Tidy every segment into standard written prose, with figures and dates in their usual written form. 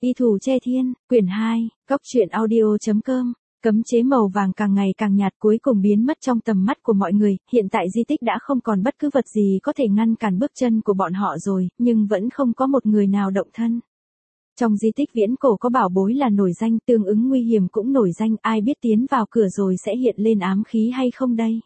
Y Thủ Che Thiên, quyển 2, Cốc truyện audio.com. Cấm chế màu vàng càng ngày càng nhạt cuối cùng biến mất trong tầm mắt của mọi người, hiện tại di tích đã không còn bất cứ vật gì có thể ngăn cản bước chân của bọn họ rồi, nhưng vẫn không có một người nào động thân. Trong di tích viễn cổ có bảo bối là nổi danh, tương ứng nguy hiểm cũng nổi danh, ai biết tiến vào cửa rồi sẽ hiện lên ám khí hay không đây?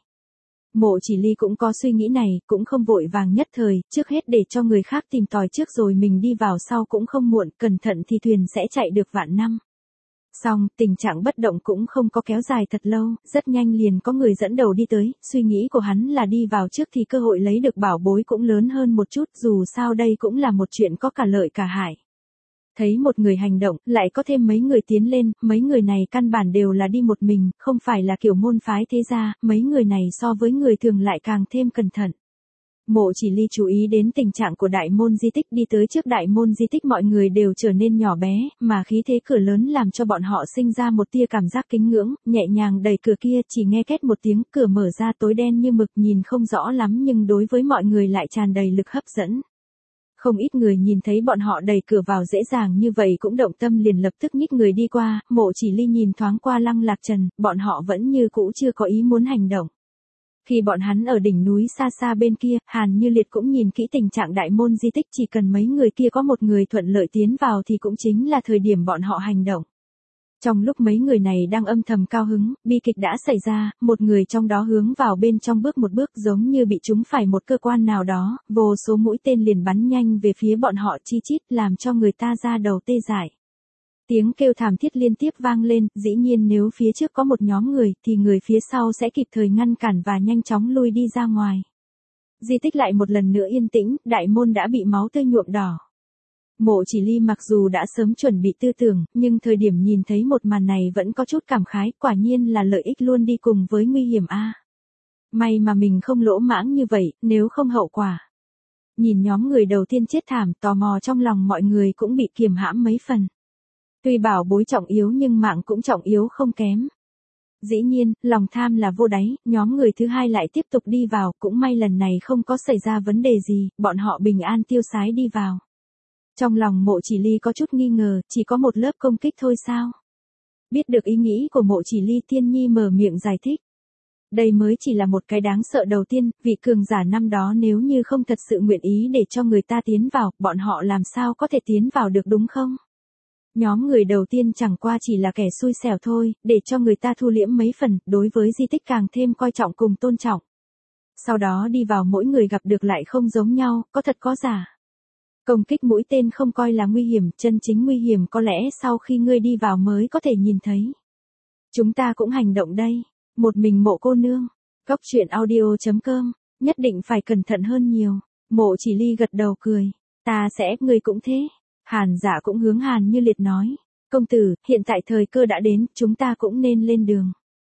Mộ Chỉ Ly cũng có suy nghĩ này, cũng không vội vàng nhất thời, trước hết để cho người khác tìm tòi trước rồi mình đi vào sau cũng không muộn, cẩn thận thì thuyền sẽ chạy được vạn năm. Xong, tình trạng bất động cũng không có kéo dài thật lâu, rất nhanh liền có người dẫn đầu đi tới, suy nghĩ của hắn là đi vào trước thì cơ hội lấy được bảo bối cũng lớn hơn một chút, dù sao đây cũng là một chuyện có cả lợi cả hại. Thấy một người hành động, lại có thêm mấy người tiến lên, mấy người này căn bản đều là đi một mình, không phải là kiểu môn phái thế gia, mấy người này so với người thường lại càng thêm cẩn thận. Mộ Chỉ Ly chú ý đến tình trạng của đại môn di tích, đi tới trước đại môn di tích mọi người đều trở nên nhỏ bé, mà khí thế cửa lớn làm cho bọn họ sinh ra một tia cảm giác kính ngưỡng, nhẹ nhàng đẩy cửa kia chỉ nghe két một tiếng, cửa mở ra tối đen như mực nhìn không rõ lắm nhưng đối với mọi người lại tràn đầy lực hấp dẫn. Không ít người nhìn thấy bọn họ đẩy cửa vào dễ dàng như vậy cũng động tâm liền lập tức nhích người đi qua, Mộ Chỉ Ly nhìn thoáng qua Lăng Lạc Trần, bọn họ vẫn như cũ chưa có ý muốn hành động. Khi bọn hắn ở đỉnh núi xa xa bên kia, Hàn Như Liệt cũng nhìn kỹ tình trạng đại môn di tích, chỉ cần mấy người kia có một người thuận lợi tiến vào thì cũng chính là thời điểm bọn họ hành động. Trong lúc mấy người này đang âm thầm cao hứng, bi kịch đã xảy ra, một người trong đó hướng vào bên trong bước một bước giống như bị trúng phải một cơ quan nào đó, vô số mũi tên liền bắn nhanh về phía bọn họ chi chít làm cho người ta da đầu tê dại. Tiếng kêu thảm thiết liên tiếp vang lên, dĩ nhiên nếu phía trước có một nhóm người thì người phía sau sẽ kịp thời ngăn cản và nhanh chóng lui đi ra ngoài. Di tích lại một lần nữa yên tĩnh, đại môn đã bị máu tươi nhuộm đỏ. Mộ Chỉ Ly mặc dù đã sớm chuẩn bị tư tưởng, nhưng thời điểm nhìn thấy một màn này vẫn có chút cảm khái, quả nhiên là lợi ích luôn đi cùng với nguy hiểm a. May mà mình không lỗ mãng như vậy, nếu không hậu quả. Nhìn nhóm người đầu tiên chết thảm, tò mò trong lòng mọi người cũng bị kiềm hãm mấy phần. Tuy bảo bối trọng yếu nhưng mạng cũng trọng yếu không kém. Dĩ nhiên, lòng tham là vô đáy, nhóm người thứ hai lại tiếp tục đi vào, cũng may lần này không có xảy ra vấn đề gì, bọn họ bình an tiêu sái đi vào. Trong lòng Mộ Chỉ Ly có chút nghi ngờ, chỉ có một lớp công kích thôi sao? Biết được ý nghĩ của Mộ Chỉ Ly, Tiên Nhi mở miệng giải thích. Đây mới chỉ là một cái đáng sợ đầu tiên, vị cường giả năm đó nếu như không thật sự nguyện ý để cho người ta tiến vào, bọn họ làm sao có thể tiến vào được đúng không? Nhóm người đầu tiên chẳng qua chỉ là kẻ xui xẻo thôi, để cho người ta thu liễm mấy phần, đối với di tích càng thêm coi trọng cùng tôn trọng. Sau đó đi vào mỗi người gặp được lại không giống nhau, có thật có giả. Công kích mũi tên không coi là nguy hiểm, chân chính nguy hiểm có lẽ sau khi ngươi đi vào mới có thể nhìn thấy. Chúng ta cũng hành động đây, một mình Mộ cô nương, Cốc truyện audio.com, nhất định phải cẩn thận hơn nhiều. Mộ Chỉ Ly gật đầu cười, ta sẽ, ngươi cũng thế. Hàn Dạ cũng hướng Hàn Như Liệt nói, công tử, hiện tại thời cơ đã đến, chúng ta cũng nên lên đường.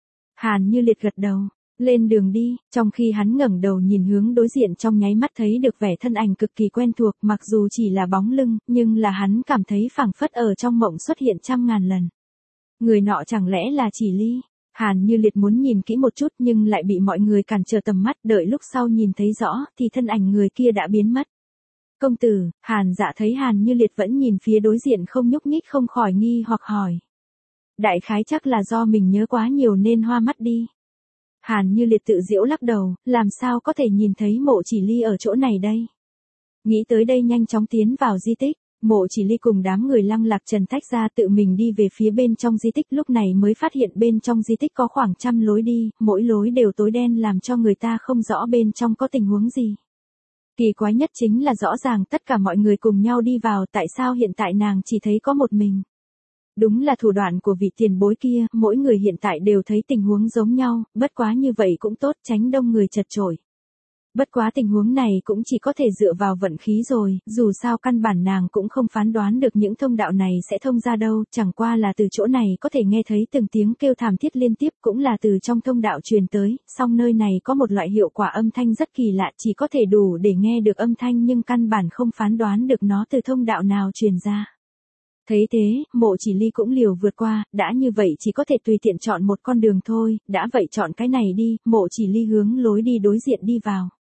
Hàn Như Liệt gật đầu, lên đường đi, trong khi hắn ngẩng đầu nhìn hướng đối diện trong nháy mắt thấy được vẻ thân ảnh cực kỳ quen thuộc, mặc dù chỉ là bóng lưng, nhưng là hắn cảm thấy phảng phất ở trong mộng xuất hiện trăm ngàn lần. Người nọ chẳng lẽ là Chỉ Ly? Hàn Như Liệt muốn nhìn kỹ một chút nhưng lại bị mọi người cản trở tầm mắt, đợi lúc sau nhìn thấy rõ thì thân ảnh người kia đã biến mất. Công tử, Hàn Dạ thấy Hàn Như Liệt vẫn nhìn phía đối diện không nhúc nhích không khỏi nghi hoặc hỏi. Đại khái chắc là do mình nhớ quá nhiều nên hoa mắt đi. Hàn Như Liệt tự giễu lắc đầu, làm sao có thể nhìn thấy Mộ Chỉ Ly ở chỗ này đây. Nghĩ tới đây nhanh chóng tiến vào di tích, Mộ Chỉ Ly cùng đám người Lăng Lạc Trần tách ra tự mình đi về phía bên trong di tích, lúc này mới phát hiện bên trong di tích có khoảng 100 lối đi, mỗi lối đều tối đen làm cho người ta không rõ bên trong có tình huống gì. Kỳ quái nhất chính là rõ ràng tất cả mọi người cùng nhau đi vào, tại sao hiện tại nàng chỉ thấy có một mình. Đúng là thủ đoạn của vị tiền bối kia, mỗi người hiện tại đều thấy tình huống giống nhau, bất quá như vậy cũng tốt, tránh đông người chật chội. Bất quá tình huống này cũng chỉ có thể dựa vào vận khí rồi, dù sao căn bản nàng cũng không phán đoán được những thông đạo này sẽ thông ra đâu, chẳng qua là từ chỗ này có thể nghe thấy từng tiếng kêu thảm thiết liên tiếp cũng là từ trong thông đạo truyền tới, song nơi này có một loại hiệu quả âm thanh rất kỳ lạ, chỉ có thể đủ để nghe được âm thanh nhưng căn bản không phán đoán được nó từ thông đạo nào truyền ra. Thấy thế, Mộ Chỉ Ly cũng liều vượt qua, đã như vậy chỉ có thể tùy tiện chọn một con đường thôi, đã vậy chọn cái này đi, Mộ Chỉ Ly hướng lối đi đối diện đi vào.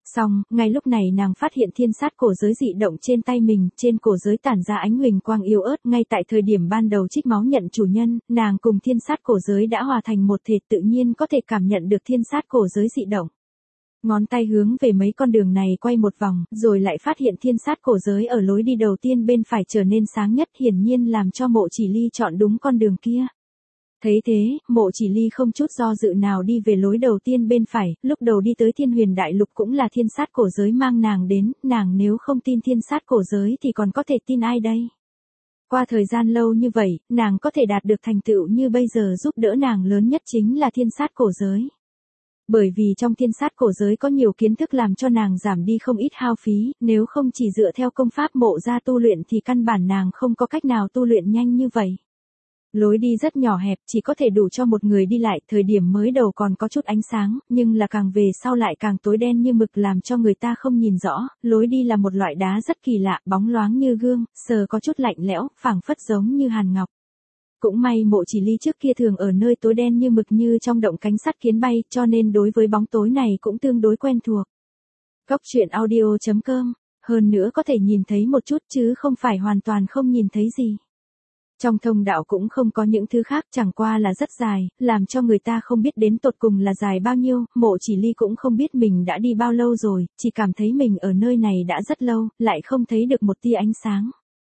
Xong, ngay lúc này nàng phát hiện thiên sát cổ giới dị động trên tay mình, trên cổ giới tản ra ánh huỳnh quang yếu ớt. Ngay tại thời điểm ban đầu trích máu nhận chủ nhân, nàng cùng thiên sát cổ giới đã hòa thành một thể, tự nhiên có thể cảm nhận được thiên sát cổ giới dị động. Ngón tay hướng về mấy con đường này quay một vòng, rồi lại phát hiện thiên sát cổ giới ở lối đi đầu tiên bên phải trở nên sáng nhất, hiển nhiên làm cho Mộ Chỉ Ly chọn đúng con đường kia. Thấy thế, Mộ Chỉ Ly không chút do dự nào đi về lối đầu tiên bên phải, lúc đầu đi tới Thiên Huyền Đại Lục cũng là thiên sát cổ giới mang nàng đến, nàng nếu không tin thiên sát cổ giới thì còn có thể tin ai đây? Qua thời gian lâu như vậy, nàng có thể đạt được thành tựu như bây giờ giúp đỡ nàng lớn nhất chính là thiên sát cổ giới. Bởi vì trong thiên sát cổ giới có nhiều kiến thức làm cho nàng giảm đi không ít hao phí, nếu không chỉ dựa theo công pháp mộ ra tu luyện thì căn bản nàng không có cách nào tu luyện nhanh như vậy. Lối đi rất nhỏ hẹp, chỉ có thể đủ cho một người đi lại, thời điểm mới đầu còn có chút ánh sáng, nhưng là càng về sau lại càng tối đen như mực làm cho người ta không nhìn rõ, lối đi là một loại đá rất kỳ lạ, bóng loáng như gương, sờ có chút lạnh lẽo, phảng phất giống như hàn ngọc. Cũng may Mộ Chỉ Ly trước kia thường ở nơi tối đen như mực như trong động cánh sắt kiến bay, cho nên đối với bóng tối này cũng tương đối quen thuộc. Góc truyện audio.com, hơn nữa có thể nhìn thấy một chút chứ không phải hoàn toàn không nhìn thấy gì. Trong thông đạo cũng không có những thứ khác, chẳng qua là rất dài, làm cho người ta không biết đến tột cùng là dài bao nhiêu, Mộ Chỉ Ly cũng không biết mình đã đi bao lâu rồi, chỉ cảm thấy mình ở nơi này đã rất lâu, lại không thấy được một tia ánh sáng.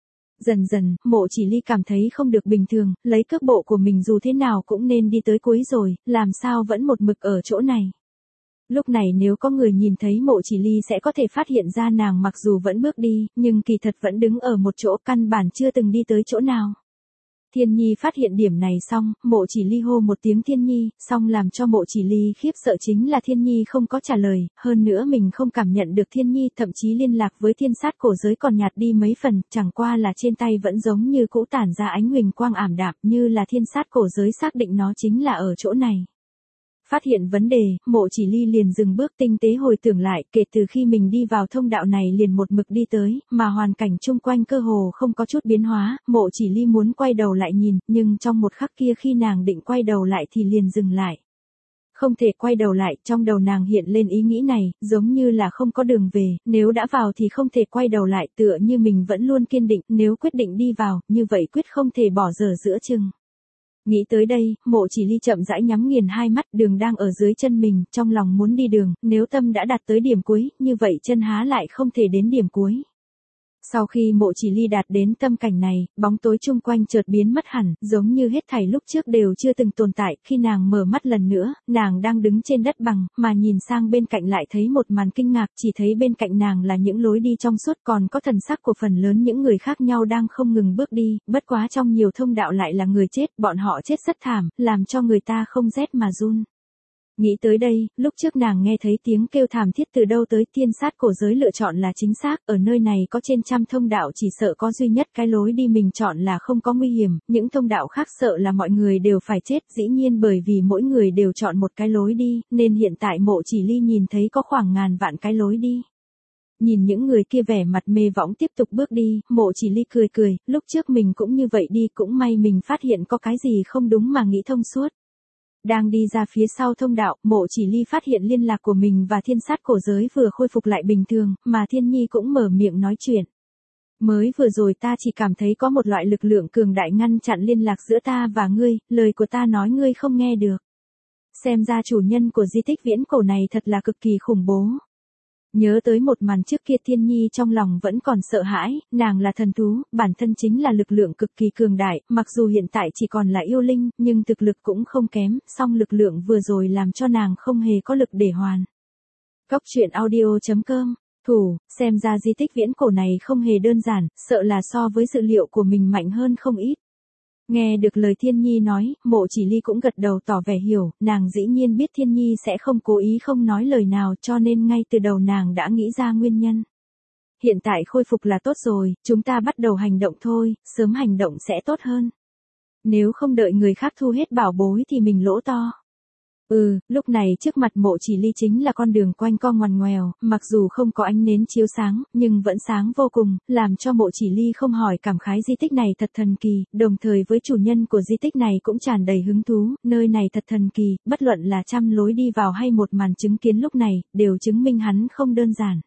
Dần dần, Mộ Chỉ Ly cảm thấy không được bình thường, lấy cước bộ của mình dù thế nào cũng nên đi tới cuối rồi, làm sao vẫn một mực ở chỗ này. Lúc này nếu có người nhìn thấy Mộ Chỉ Ly sẽ có thể phát hiện ra nàng mặc dù vẫn bước đi, nhưng kỳ thật vẫn đứng ở một chỗ, căn bản chưa từng đi tới chỗ nào. Thiên Nhi phát hiện điểm này xong, Mộ Chỉ Ly hô một tiếng Thiên Nhi, xong làm cho Mộ Chỉ Ly khiếp sợ chính là Thiên Nhi không có trả lời, hơn nữa mình không cảm nhận được Thiên Nhi, thậm chí liên lạc với thiên sát cổ giới còn nhạt đi mấy phần, chẳng qua là trên tay vẫn giống như cũ tản ra ánh huỳnh quang ảm đạm, như là thiên sát cổ giới xác định nó chính là ở chỗ này. Phát hiện vấn đề, Mộ Chỉ Ly liền dừng bước tinh tế hồi tưởng lại, kể từ khi mình đi vào thông đạo này liền một mực đi tới, mà hoàn cảnh chung quanh cơ hồ không có chút biến hóa, Mộ Chỉ Ly muốn quay đầu lại nhìn, nhưng trong một khắc kia khi nàng định quay đầu lại thì liền dừng lại. Không thể quay đầu lại, trong đầu nàng hiện lên ý nghĩ này, giống như là không có đường về, nếu đã vào thì không thể quay đầu lại, tựa như mình vẫn luôn kiên định, nếu quyết định đi vào, như vậy quyết không thể bỏ dở giữa chừng. Nghĩ tới đây, Mộ Chỉ Ly chậm rãi nhắm nghiền hai mắt, đường đang ở dưới chân mình, trong lòng muốn đi đường, nếu tâm đã đạt tới điểm cuối, như vậy chân há lại không thể đến điểm cuối. Sau khi Mộ Chỉ Ly đạt đến tâm cảnh này, bóng tối chung quanh chợt biến mất hẳn, giống như hết thảy lúc trước đều chưa từng tồn tại, khi nàng mở mắt lần nữa, nàng đang đứng trên đất bằng, mà nhìn sang bên cạnh lại thấy một màn kinh ngạc, chỉ thấy bên cạnh nàng là những lối đi trong suốt, còn có thần sắc của phần lớn những người khác nhau đang không ngừng bước đi, bất quá trong nhiều thông đạo lại là người chết, bọn họ chết rất thảm, làm cho người ta không rét mà run. Nghĩ tới đây, lúc trước nàng nghe thấy tiếng kêu thảm thiết từ đâu tới, thiên sát cổ giới lựa chọn là chính xác, ở nơi này có trên trăm thông đạo chỉ sợ có duy nhất cái lối đi mình chọn là không có nguy hiểm, những thông đạo khác sợ là mọi người đều phải chết, dĩ nhiên bởi vì mỗi người đều chọn một cái lối đi, nên hiện tại Mộ Chỉ Ly nhìn thấy có khoảng ngàn vạn cái lối đi. Nhìn những người kia vẻ mặt mê võng tiếp tục bước đi, Mộ Chỉ Ly cười cười, lúc trước mình cũng như vậy đi, cũng may mình phát hiện có cái gì không đúng mà nghĩ thông suốt. Đang đi ra phía sau thông đạo, Mộ Chỉ Ly phát hiện liên lạc của mình và thiên sát cổ giới vừa khôi phục lại bình thường, mà Thiên Nhi cũng mở miệng nói chuyện. Mới vừa rồi ta chỉ cảm thấy có một loại lực lượng cường đại ngăn chặn liên lạc giữa ta và ngươi, lời của ta nói ngươi không nghe được. Xem ra chủ nhân của di tích viễn cổ này thật là cực kỳ khủng bố. Nhớ tới một màn trước kia, Thiên Nhi trong lòng vẫn còn sợ hãi, nàng là thần thú, bản thân chính là lực lượng cực kỳ cường đại, mặc dù hiện tại chỉ còn là yêu linh, nhưng thực lực cũng không kém, song lực lượng vừa rồi làm cho nàng không hề có lực để hoàn. Góc truyện audio.com, thủ, xem ra di tích viễn cổ này không hề đơn giản, sợ là so với dự liệu của mình mạnh hơn không ít. Nghe được lời Thiên Nhi nói, Mộ Chỉ Ly cũng gật đầu tỏ vẻ hiểu, nàng dĩ nhiên biết Thiên Nhi sẽ không cố ý không nói lời nào, cho nên ngay từ đầu nàng đã nghĩ ra nguyên nhân. Hiện tại khôi phục là tốt rồi, chúng ta bắt đầu hành động thôi, sớm hành động sẽ tốt hơn. Nếu không đợi người khác thu hết bảo bối thì mình lỗ to. Lúc này trước mặt Mộ Chỉ Ly chính là con đường quanh co ngoằn ngoèo, mặc dù không có ánh nến chiếu sáng, nhưng vẫn sáng vô cùng, làm cho Mộ Chỉ Ly không hỏi cảm khái di tích này thật thần kỳ, đồng thời với chủ nhân của di tích này cũng tràn đầy hứng thú, nơi này thật thần kỳ, bất luận là trăm lối đi vào hay một màn chứng kiến lúc này, đều chứng minh hắn không đơn giản.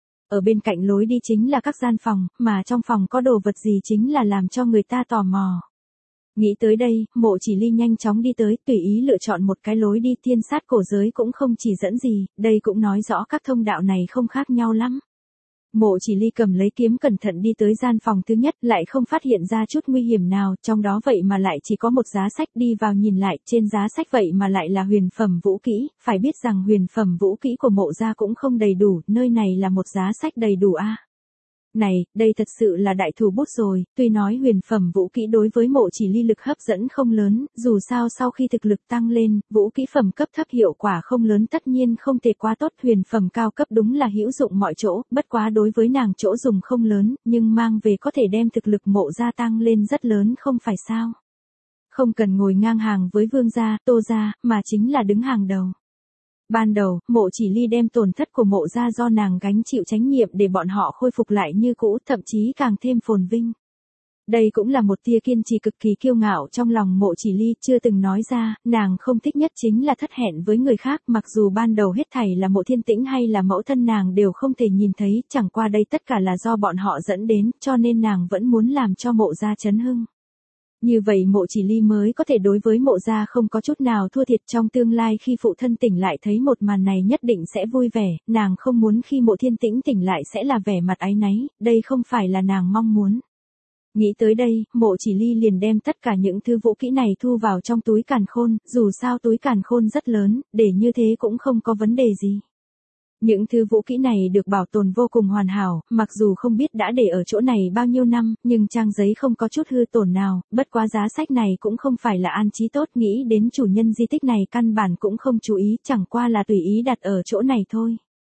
Ở bên cạnh lối đi chính là các gian phòng, mà trong phòng có đồ vật gì chính là làm cho người ta tò mò. Nghĩ tới đây, Mộ Chỉ Ly nhanh chóng đi tới, tùy ý lựa chọn một cái lối đi tiên sát cổ giới cũng không chỉ dẫn gì, đây cũng nói rõ các thông đạo này không khác nhau lắm. Mộ Chỉ Ly cầm lấy kiếm cẩn thận đi tới gian phòng thứ nhất, lại không phát hiện ra chút nguy hiểm nào, trong đó vậy mà lại chỉ có một giá sách, đi vào nhìn lại, trên giá sách vậy mà lại là huyền phẩm vũ kỹ, phải biết rằng huyền phẩm vũ kỹ của Mộ gia cũng không đầy đủ, nơi này là một giá sách đầy đủ a. Này, đây thật sự là đại thủ bút rồi, tuy nói huyền phẩm vũ kỹ đối với Mộ Chỉ Ly lực hấp dẫn không lớn, dù sao sau khi thực lực tăng lên, vũ kỹ phẩm cấp thấp hiệu quả không lớn tất nhiên không thể quá tốt, huyền phẩm cao cấp đúng là hữu dụng mọi chỗ, bất quá đối với nàng chỗ dùng không lớn, nhưng mang về có thể đem thực lực Mộ gia tăng lên rất lớn không phải sao. Không cần ngồi ngang hàng với Vương gia, Tô gia, mà chính là đứng hàng đầu. Ban đầu, Mộ Chỉ Ly đem tổn thất của Mộ gia do nàng gánh chịu trách nhiệm để bọn họ khôi phục lại như cũ, thậm chí càng thêm phồn vinh. Đây cũng là một tia kiên trì cực kỳ kiêu ngạo trong lòng Mộ Chỉ Ly, chưa từng nói ra, nàng không thích nhất chính là thất hẹn với người khác, mặc dù ban đầu hết thảy là Mộ Thiên Tĩnh hay là mẫu thân nàng đều không thể nhìn thấy, chẳng qua đây tất cả là do bọn họ dẫn đến, cho nên nàng vẫn muốn làm cho Mộ gia chấn hưng. Như vậy Mộ Chỉ Ly mới có thể đối với Mộ gia không có chút nào thua thiệt, trong tương lai khi phụ thân tỉnh lại thấy một màn này nhất định sẽ vui vẻ, nàng không muốn khi Mộ Thiên Tĩnh tỉnh lại sẽ là vẻ mặt áy náy, đây không phải là nàng mong muốn. Nghĩ tới đây, Mộ Chỉ Ly liền đem tất cả những thứ vũ kỹ này thu vào trong túi càn khôn, dù sao túi càn khôn rất lớn, để như thế cũng không có vấn đề gì. Những thứ vũ kỹ này được bảo tồn vô cùng hoàn hảo, mặc dù không biết đã để ở chỗ này bao nhiêu năm, nhưng trang giấy không có chút hư tổn nào, bất quá giá sách này cũng không phải là an trí tốt, nghĩ đến chủ nhân di tích này căn bản cũng không chú ý, chẳng qua là tùy ý đặt ở chỗ này thôi.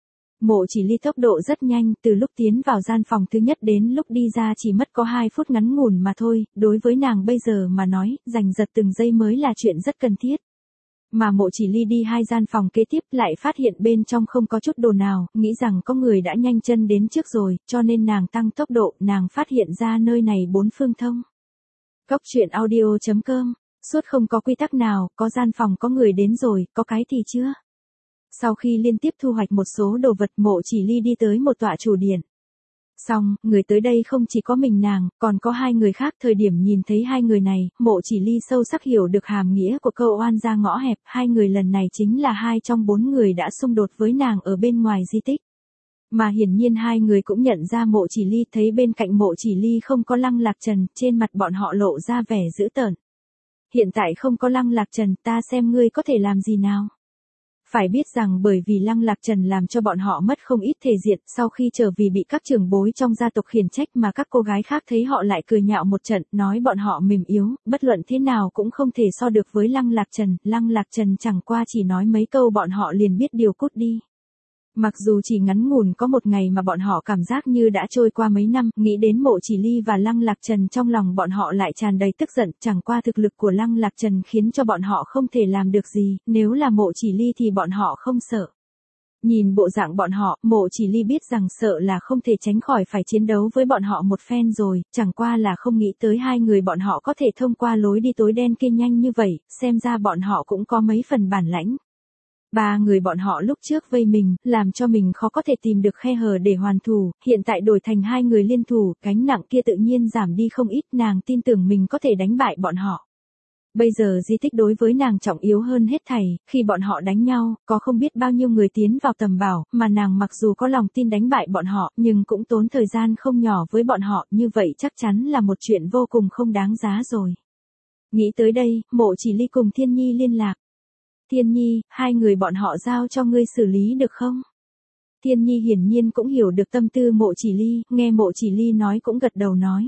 Mộ Chỉ Ly tốc độ rất nhanh, từ lúc tiến vào gian phòng thứ nhất đến lúc đi ra chỉ mất có 2 phút ngắn ngủn mà thôi, đối với nàng bây giờ mà nói, giành giật từng giây mới là chuyện rất cần thiết. Mà Mộ Chỉ Ly đi 2 gian phòng kế tiếp lại phát hiện bên trong không có chút đồ nào, nghĩ rằng có người đã nhanh chân đến trước rồi, cho nên nàng tăng tốc độ, nàng phát hiện ra nơi này 4 phương thông. Cóc truyện audio.com, suốt không có quy tắc nào, có gian phòng có người đến rồi, có cái thì chưa. Sau khi liên tiếp thu hoạch một số đồ vật, Mộ Chỉ Ly đi tới một tọa chủ điện. Xong, người tới đây không chỉ có mình nàng, còn có 2 người khác, thời điểm nhìn thấy 2 người này, Mộ Chỉ Ly sâu sắc hiểu được hàm nghĩa của câu oan gia ngõ hẹp, 2 người lần này chính là 2 trong 4 người đã xung đột với nàng ở bên ngoài di tích. Mà hiển nhiên 2 người cũng nhận ra Mộ Chỉ Ly, thấy bên cạnh Mộ Chỉ Ly không có Lăng Lạc Trần, trên mặt bọn họ lộ ra vẻ dữ tợn. Hiện tại không có Lăng Lạc Trần, ta xem ngươi có thể làm gì nào. Phải biết rằng bởi vì Lăng Lạc Trần làm cho bọn họ mất không ít thể diện, sau khi trở vì bị các trưởng bối trong gia tộc khiển trách mà các cô gái khác thấy họ lại cười nhạo một trận, nói bọn họ mềm yếu, bất luận thế nào cũng không thể so được với Lăng Lạc Trần chẳng qua chỉ nói mấy câu bọn họ liền biết điều cút đi. Mặc dù chỉ ngắn ngủn có một ngày mà bọn họ cảm giác như đã trôi qua mấy năm, nghĩ đến Mộ Chỉ Ly và Lăng Lạc Trần trong lòng bọn họ lại tràn đầy tức giận, chẳng qua thực lực của Lăng Lạc Trần khiến cho bọn họ không thể làm được gì, nếu là Mộ Chỉ Ly thì bọn họ không sợ. Nhìn bộ dạng bọn họ, Mộ Chỉ Ly biết rằng sợ là không thể tránh khỏi phải chiến đấu với bọn họ một phen rồi, chẳng qua là không nghĩ tới 2 người bọn họ có thể thông qua lối đi tối đen kia nhanh như vậy, xem ra bọn họ cũng có mấy phần bản lãnh. 3 người bọn họ lúc trước vây mình, làm cho mình khó có thể tìm được khe hở để hoàn thủ, hiện tại đổi thành 2 người liên thủ, gánh nặng kia tự nhiên giảm đi không ít, nàng tin tưởng mình có thể đánh bại bọn họ. Bây giờ di tích đối với nàng trọng yếu hơn hết thảy, khi bọn họ đánh nhau, có không biết bao nhiêu người tiến vào tầm bảo, mà nàng mặc dù có lòng tin đánh bại bọn họ, nhưng cũng tốn thời gian không nhỏ với bọn họ, như vậy chắc chắn là một chuyện vô cùng không đáng giá rồi. Nghĩ tới đây, Mộ Chỉ Ly cùng Thiên Nhi liên lạc. Thiên Nhi, 2 người bọn họ giao cho ngươi xử lý được không? Thiên Nhi hiển nhiên cũng hiểu được tâm tư Mộ Chỉ Ly, nghe Mộ Chỉ Ly nói cũng gật đầu nói.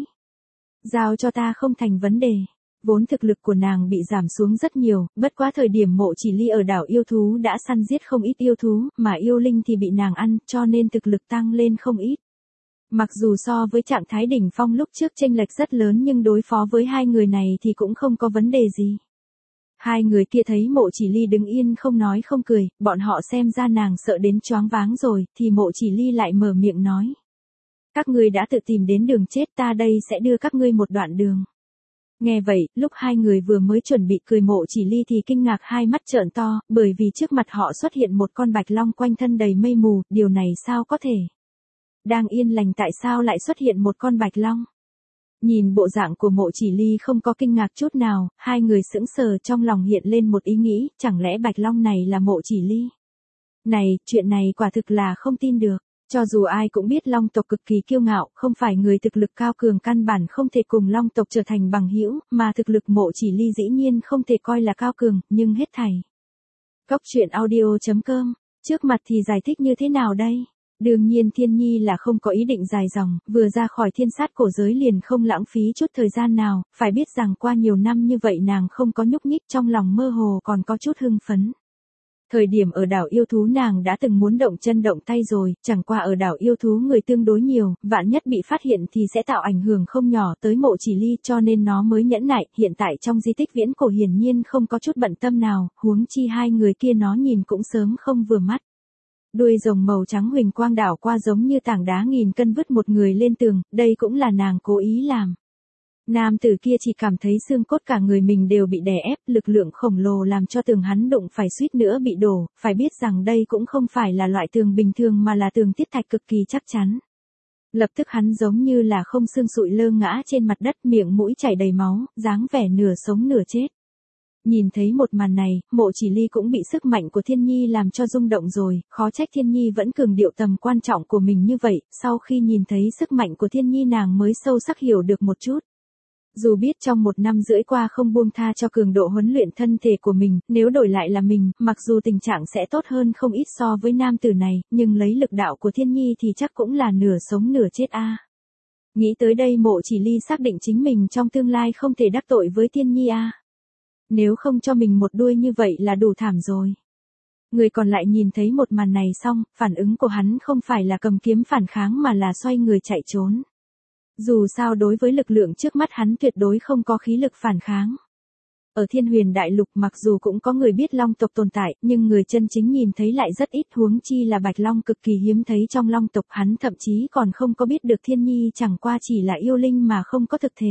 Giao cho ta không thành vấn đề. Vốn thực lực của nàng bị giảm xuống rất nhiều, bất quá thời điểm Mộ Chỉ Ly ở đảo yêu thú đã săn giết không ít yêu thú, mà yêu linh thì bị nàng ăn, cho nên thực lực tăng lên không ít. Mặc dù so với trạng thái đỉnh phong lúc trước chênh lệch rất lớn nhưng đối phó với 2 người này thì cũng không có vấn đề gì. Hai người kia thấy Mộ Chỉ Ly đứng yên không nói không cười, bọn họ xem ra nàng sợ đến choáng váng rồi, thì Mộ Chỉ Ly lại mở miệng nói. Các ngươi đã tự tìm đến đường chết, ta đây sẽ đưa các ngươi một đoạn đường. Nghe vậy, lúc hai người vừa mới chuẩn bị cười, Mộ Chỉ Ly thì kinh ngạc hai mắt trợn to, bởi vì trước mặt họ xuất hiện một con bạch long quanh thân đầy mây mù, điều này sao có thể? Đang yên lành tại sao lại xuất hiện một con bạch long? Nhìn bộ dạng của Mộ Chỉ Ly không có kinh ngạc chút nào, hai người sững sờ, trong lòng hiện lên một ý nghĩ, chẳng lẽ bạch long này là Mộ Chỉ Ly? Này, chuyện này quả thực là không tin được. Cho dù ai cũng biết long tộc cực kỳ kiêu ngạo, không phải người thực lực cao cường căn bản không thể cùng long tộc trở thành bằng hữu, mà thực lực Mộ Chỉ Ly dĩ nhiên không thể coi là cao cường, nhưng hết thảy. Cốc truyện audio.com, trước mặt thì giải thích như thế nào đây? Đương nhiên Thiên Nhi là không có ý định dài dòng, vừa ra khỏi thiên sát cổ giới liền không lãng phí chút thời gian nào, phải biết rằng qua nhiều năm như vậy nàng không có nhúc nhích, trong lòng mơ hồ còn có chút hưng phấn. Thời điểm ở đảo yêu thú nàng đã từng muốn động chân động tay rồi, chẳng qua ở đảo yêu thú người tương đối nhiều, vạn nhất bị phát hiện thì sẽ tạo ảnh hưởng không nhỏ tới Mộ Chỉ Ly, cho nên nó mới nhẫn nại, hiện tại trong di tích viễn cổ hiển nhiên không có chút bận tâm nào, huống chi hai người kia nó nhìn cũng sớm không vừa mắt. Đuôi rồng màu trắng huỳnh quang đảo qua giống như tảng đá nghìn cân vứt một người lên tường, đây cũng là nàng cố ý làm. Nam tử kia chỉ cảm thấy xương cốt cả người mình đều bị đè ép, lực lượng khổng lồ làm cho tường hắn đụng phải suýt nữa bị đổ, phải biết rằng đây cũng không phải là loại tường bình thường mà là tường thiết thạch cực kỳ chắc chắn. Lập tức hắn giống như là không xương sụi lơ ngã trên mặt đất, miệng mũi chảy đầy máu, dáng vẻ nửa sống nửa chết. Nhìn thấy một màn này, Mộ Chỉ Ly cũng bị sức mạnh của Thiên Nhi làm cho rung động rồi, khó trách Thiên Nhi vẫn cường điệu tầm quan trọng của mình như vậy, sau khi nhìn thấy sức mạnh của Thiên Nhi nàng mới sâu sắc hiểu được một chút. Dù biết trong 1 năm rưỡi qua không buông tha cho cường độ huấn luyện thân thể của mình, nếu đổi lại là mình, mặc dù tình trạng sẽ tốt hơn không ít so với nam tử này, nhưng lấy lực đạo của Thiên Nhi thì chắc cũng là nửa sống nửa chết a. Nghĩ tới đây Mộ Chỉ Ly xác định chính mình trong tương lai không thể đắc tội với Thiên Nhi a. Nếu không cho mình một đuôi như vậy là đủ thảm rồi. Người còn lại nhìn thấy một màn này xong, phản ứng của hắn không phải là cầm kiếm phản kháng mà là xoay người chạy trốn. Dù sao đối với lực lượng trước mắt hắn tuyệt đối không có khí lực phản kháng. Ở Thiên Huyền Đại Lục mặc dù cũng có người biết long tộc tồn tại, nhưng người chân chính nhìn thấy lại rất ít, huống chi là bạch long cực kỳ hiếm thấy trong long tộc, hắn thậm chí còn không có biết được Thiên Nhi chẳng qua chỉ là yêu linh mà không có thực thể.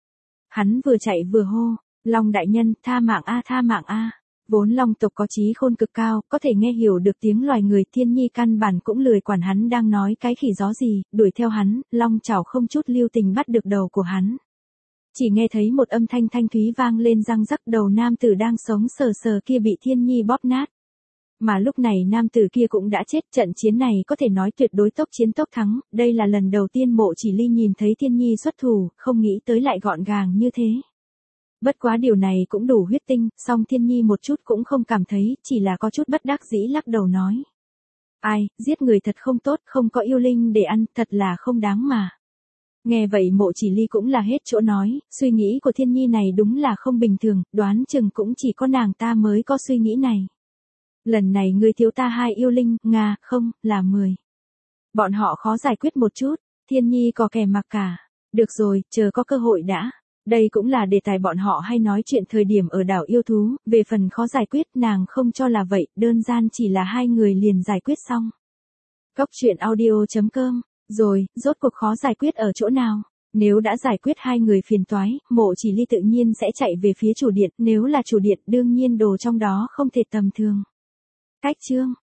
Hắn vừa chạy vừa hô, Long đại nhân, tha mạng a, tha mạng a. Vốn long tộc có trí khôn cực cao, có thể nghe hiểu được tiếng loài người, Thiên Nhi căn bản cũng lười quản hắn đang nói cái khỉ gió gì, đuổi theo hắn, long chảo không chút lưu tình bắt được đầu của hắn. Chỉ nghe thấy một âm thanh thanh thúy vang lên, răng rắc, đầu nam tử đang sống sờ sờ kia bị Thiên Nhi bóp nát. Mà lúc này nam tử kia cũng đã chết, trận chiến này có thể nói tuyệt đối tốc chiến tốc thắng, đây là lần đầu tiên Mộ Chỉ Ly nhìn thấy Thiên Nhi xuất thủ, không nghĩ tới lại gọn gàng như thế. Bất quá điều này cũng đủ huyết tinh, song Thiên Nhi một chút cũng không cảm thấy, chỉ là có chút bất đắc dĩ lắc đầu nói. Ai, giết người thật không tốt, không có yêu linh để ăn, thật là không đáng mà. Nghe vậy Mộ Chỉ Ly cũng là hết chỗ nói, suy nghĩ của Thiên Nhi này đúng là không bình thường, đoán chừng cũng chỉ có nàng ta mới có suy nghĩ này. Lần này ngươi thiếu ta 2 yêu linh, Nga, không, là 10. Bọn họ khó giải quyết một chút, Thiên Nhi có kẻ mặc cả. Được rồi, chờ có cơ hội đã. Đây cũng là đề tài bọn họ hay nói chuyện thời điểm ở đảo yêu thú, về phần khó giải quyết nàng không cho là vậy, đơn giản chỉ là 2 người liền giải quyết xong. Cốc truyện audio.com, rồi, rốt cuộc khó giải quyết ở chỗ nào? Nếu đã giải quyết 2 người phiền toái, Mộ Chỉ Ly tự nhiên sẽ chạy về phía chủ điện, nếu là chủ điện đương nhiên đồ trong đó không thể tầm thường. Cách chương